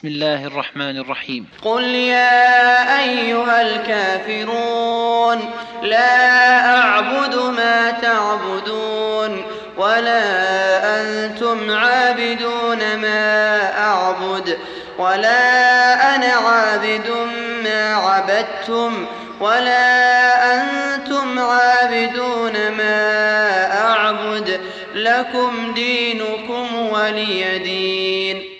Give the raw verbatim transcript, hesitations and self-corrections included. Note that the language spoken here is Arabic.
بسم الله الرحمن الرحيم. قل يا أيها الكافرون لا أعبد ما تعبدون ولا أنتم عابدون ما أعبد ولا أنا عابد ما عبدتم ولا أنتم عابدون ما أعبد لكم دينكم ولي دين.